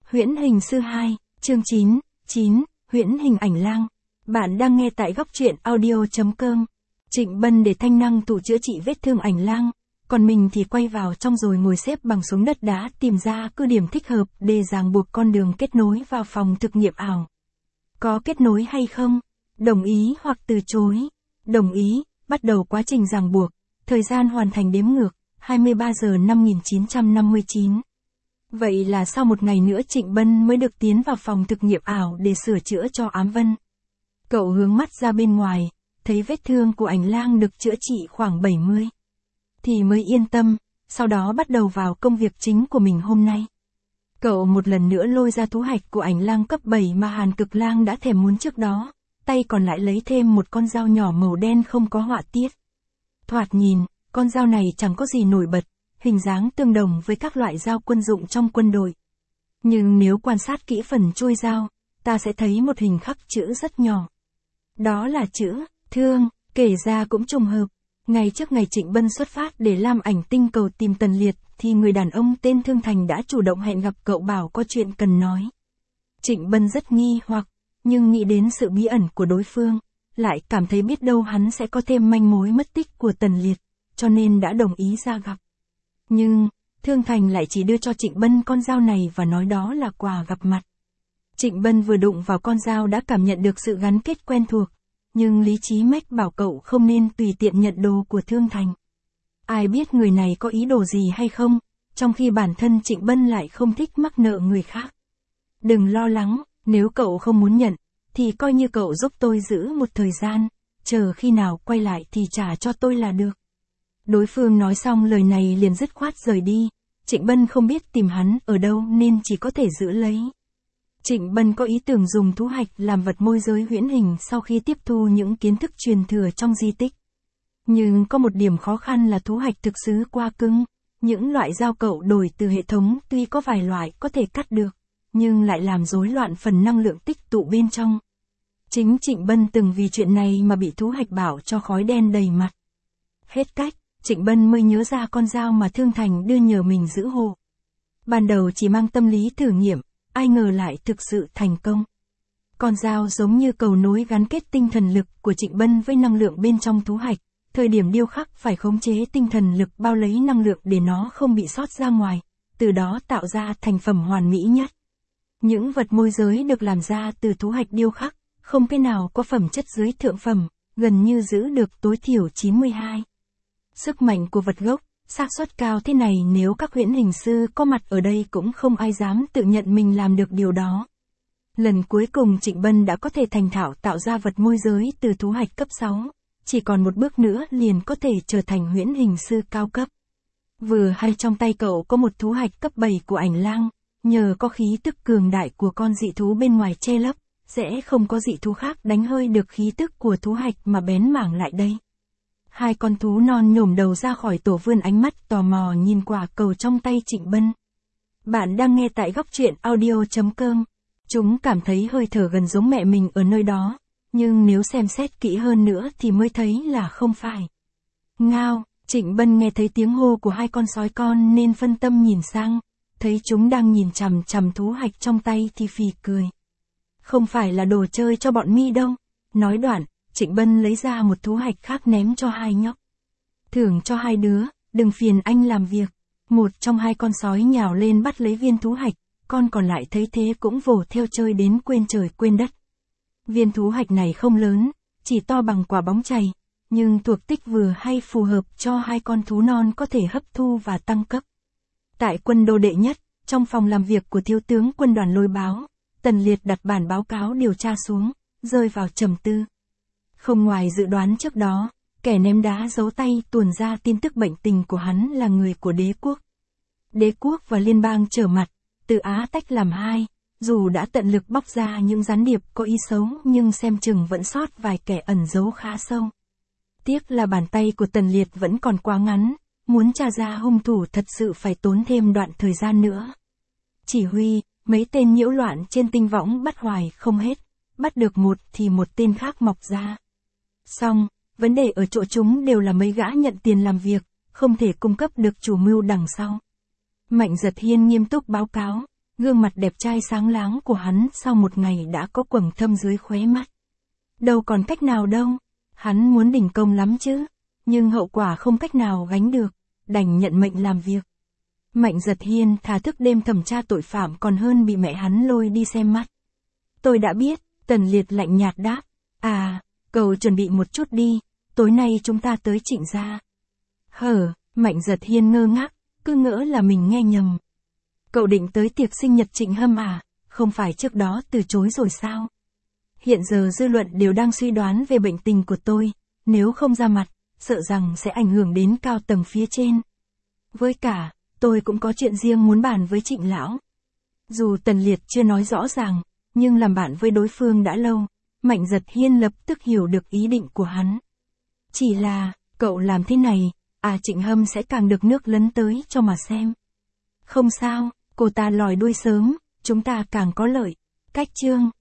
Huyễn hình sư 2, chương 9, huyễn hình ảnh lang. Bạn đang nghe tại góc truyện audio.com. Trịnh Bân để Thanh Năng tụ chữa trị vết thương ảnh lang, còn mình thì quay vào trong rồi ngồi xếp bằng xuống đất đá tìm ra cứ điểm thích hợp để ràng buộc con đường kết nối vào phòng thực nghiệm ảo. Có kết nối hay không? Đồng ý hoặc từ chối? Đồng ý, bắt đầu quá trình ràng buộc, thời gian hoàn thành đếm ngược, 23 giờ 5959. Vậy là sau một ngày nữa Trịnh Bân mới được tiến vào phòng thực nghiệm ảo để sửa chữa cho Ám Vân. Cậu hướng mắt ra bên ngoài, thấy vết thương của ảnh lang được chữa trị khoảng 70. Thì mới yên tâm, sau đó bắt đầu vào công việc chính của mình hôm nay. Cậu một lần nữa lôi ra thú hạch của ảnh lang cấp 7 mà Hàn Cực Lang đã thèm muốn trước đó, tay còn lại lấy thêm một con dao nhỏ màu đen không có họa tiết. Thoạt nhìn, con dao này chẳng có gì nổi bật, hình dáng tương đồng với các loại dao quân dụng trong quân đội. Nhưng nếu quan sát kỹ phần chuôi dao, ta sẽ thấy một hình khắc chữ rất nhỏ. Đó là chữ Thương, kể ra cũng trùng hợp. Ngay trước ngày Trịnh Bân xuất phát để Lam Ảnh Tinh cầu tìm Tần Liệt thì người đàn ông tên Thương Thành đã chủ động hẹn gặp cậu bảo có chuyện cần nói. Trịnh Bân rất nghi hoặc, nhưng nghĩ đến sự bí ẩn của đối phương, lại cảm thấy biết đâu hắn sẽ có thêm manh mối mất tích của Tần Liệt, cho nên đã đồng ý ra gặp. Nhưng, Thương Thành lại chỉ đưa cho Trịnh Bân con dao này và nói đó là quà gặp mặt. Trịnh Bân vừa đụng vào con dao đã cảm nhận được sự gắn kết quen thuộc, nhưng lý trí mách bảo cậu không nên tùy tiện nhận đồ của Thương Thành. Ai biết người này có ý đồ gì hay không, trong khi bản thân Trịnh Bân lại không thích mắc nợ người khác. Đừng lo lắng, nếu cậu không muốn nhận, thì coi như cậu giúp tôi giữ một thời gian, chờ khi nào quay lại thì trả cho tôi là được. Đối phương nói xong lời này liền dứt khoát rời đi, Trịnh Bân không biết tìm hắn ở đâu nên chỉ có thể giữ lấy. Trịnh Bân có ý tưởng dùng thú hạch làm vật môi giới huyễn hình sau khi tiếp thu những kiến thức truyền thừa trong di tích. Nhưng có một điểm khó khăn là thú hạch thực sự quá cứng, những loại dao cậu đổi từ hệ thống tuy có vài loại có thể cắt được, nhưng lại làm rối loạn phần năng lượng tích tụ bên trong. Chính Trịnh Bân từng vì chuyện này mà bị thú hạch bảo cho khói đen đầy mặt. Hết cách, Trịnh Bân mới nhớ ra con dao mà Thương Thành đưa nhờ mình giữ hộ. Ban đầu chỉ mang tâm lý thử nghiệm, ai ngờ lại thực sự thành công. Con dao giống như cầu nối gắn kết tinh thần lực của Trịnh Bân với năng lượng bên trong thú hạch, thời điểm điêu khắc phải khống chế tinh thần lực bao lấy năng lượng để nó không bị sót ra ngoài, từ đó tạo ra thành phẩm hoàn mỹ nhất. Những vật môi giới được làm ra từ thú hạch điêu khắc, không cái nào có phẩm chất dưới thượng phẩm, gần như giữ được tối thiểu 92. Sức mạnh của vật gốc, xác suất cao thế này nếu các huyễn hình sư có mặt ở đây cũng không ai dám tự nhận mình làm được điều đó. Lần cuối cùng Trịnh Bân đã có thể thành thạo tạo ra vật môi giới từ thú hạch cấp 6, chỉ còn một bước nữa liền có thể trở thành huyễn hình sư cao cấp. Vừa hay trong tay cậu có một thú hạch cấp 7 của ảnh lang, nhờ có khí tức cường đại của con dị thú bên ngoài che lấp, sẽ không có dị thú khác đánh hơi được khí tức của thú hạch mà bén mảng lại đây. Hai con thú non nhổm đầu ra khỏi tổ vươn ánh mắt tò mò nhìn quả cầu trong tay Trịnh Bân. Bạn đang nghe tại góc truyện audio.com. Chúng cảm thấy hơi thở gần giống mẹ mình ở nơi đó, nhưng nếu xem xét kỹ hơn nữa thì mới thấy là không phải. Ngao, Trịnh Bân nghe thấy tiếng hô của hai con sói con nên phân tâm nhìn sang, thấy chúng đang nhìn chằm chằm thú hạch trong tay thì phì cười. Không phải là đồ chơi cho bọn mi đâu. Nói đoạn, Trịnh Bân lấy ra một thú hạch khác ném cho hai nhóc. Thưởng cho hai đứa, đừng phiền anh làm việc. Một trong hai con sói nhào lên bắt lấy viên thú hạch, con còn lại thấy thế cũng vồ theo chơi đến quên trời quên đất. Viên thú hạch này không lớn, chỉ to bằng quả bóng chày, nhưng thuộc tích vừa hay phù hợp cho hai con thú non có thể hấp thu và tăng cấp. Tại quân đô đệ nhất, trong phòng làm việc của thiếu tướng quân đoàn Lôi Báo, Tần Liệt đặt bản báo cáo điều tra xuống, rơi vào trầm tư. Không ngoài dự đoán trước đó, kẻ ném đá giấu tay tuồn ra tin tức bệnh tình của hắn là người của đế quốc. Đế quốc và liên bang trở mặt, từ Á tách làm hai, dù đã tận lực bóc ra những gián điệp có ý xấu nhưng xem chừng vẫn sót vài kẻ ẩn giấu khá sâu. Tiếc là bàn tay của Tần Liệt vẫn còn quá ngắn, muốn tra ra hung thủ thật sự phải tốn thêm đoạn thời gian nữa. Chỉ huy, mấy tên nhiễu loạn trên tinh võng bắt hoài không hết, bắt được một thì một tên khác mọc ra. Xong, vấn đề ở chỗ chúng đều là mấy gã nhận tiền làm việc, không thể cung cấp được chủ mưu đằng sau. Mạnh Giật Hiên nghiêm túc báo cáo, Gương mặt đẹp trai sáng láng của hắn sau một ngày đã có quầng thâm dưới khóe mắt. Đâu còn cách nào đâu, hắn muốn đình công lắm chứ, nhưng hậu quả không cách nào gánh được, đành nhận mệnh làm việc. Mạnh Giật Hiên thà thức đêm thẩm tra tội phạm còn hơn bị mẹ hắn lôi đi xem mắt. Tôi đã biết, Tần Liệt lạnh nhạt đáp. À, cậu chuẩn bị một chút đi, tối nay chúng ta tới Trịnh gia. Mạnh Giật Hiên ngơ ngác, cứ ngỡ là mình nghe nhầm. Cậu định tới tiệc sinh nhật Trịnh Hâm à, không phải trước đó từ chối rồi sao? Hiện giờ dư luận đều đang suy đoán về bệnh tình của tôi, nếu không ra mặt, sợ rằng sẽ ảnh hưởng đến cao tầng phía trên. Với cả, tôi cũng có chuyện riêng muốn bàn với Trịnh lão. Dù Tần Liệt chưa nói rõ ràng, nhưng làm bạn với đối phương đã lâu, Mạnh Giật Hiên lập tức hiểu được ý định của hắn. Chỉ là, cậu làm thế này, Trịnh Hâm sẽ càng được nước lấn tới cho mà xem. Không sao, cô ta lòi đuôi sớm, chúng ta càng có lợi. Cách chương